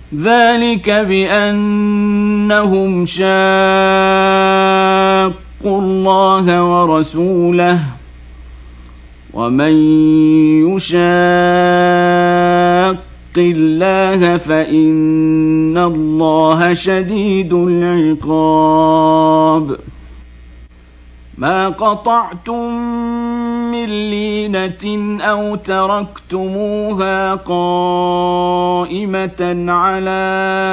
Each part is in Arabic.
ذلك بأنهم شاقوا الله ورسوله ومن يشاق الله فإن الله شديد العقاب ما قطعتم من لينة أو تركتموها قائمة على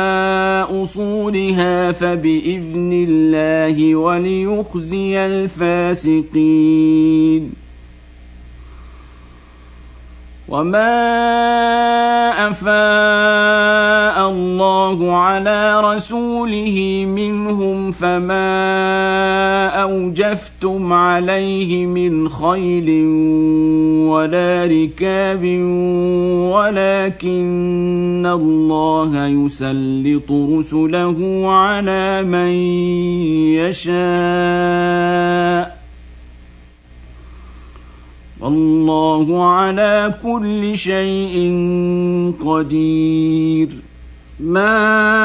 أصولها فبإذن الله وليخزي الفاسقين وما أفاء الله على رسوله منهم فما أوجفتم عليه من خيل ولا ركاب ولكن الله يسلط رسله على من يشاء والله على كل شيء قدير ما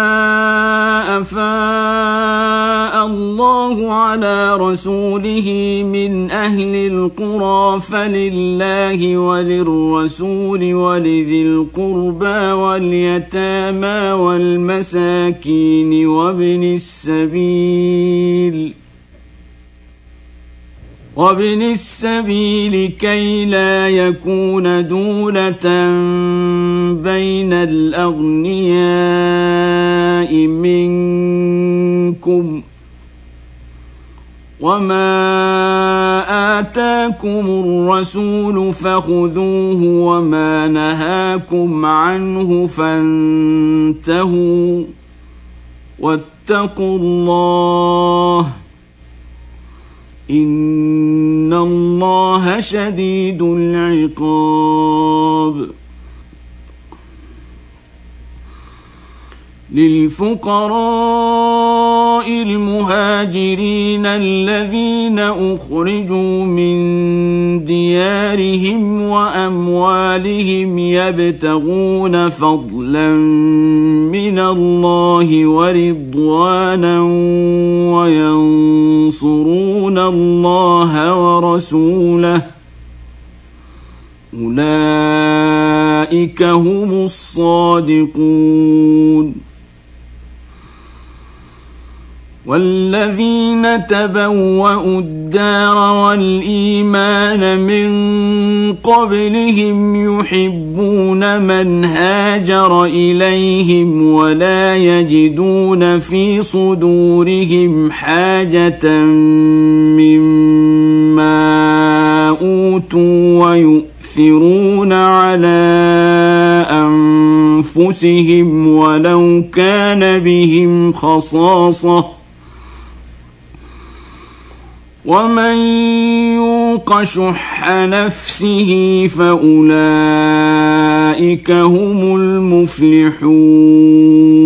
أفاء الله على رسوله من أهل القرى فلله وللرسول ولذي القربى واليتامى والمساكين وابن السبيل كي لا يكون دولة بين الأغنياء منكم وما آتاكم الرسول فخذوه وما نهاكم عنه فانتهوا واتقوا الله إن الله شديد العقاب للفقراء المهاجرين الذين أخرجوا من ديارهم وأموالهم يبتغون فضلا من الله ورضوانا وينصرون الله ورسوله أولئك هم الصادقون والذين تبوأوا الدار والإيمان من قبلهم يحبون من هاجر إليهم ولا يجدون في صدورهم حاجة مما أوتوا ويؤثرون على أنفسهم ولو كان بهم خصاصة ومن يوق شح نفسه فأولئك هم المفلحون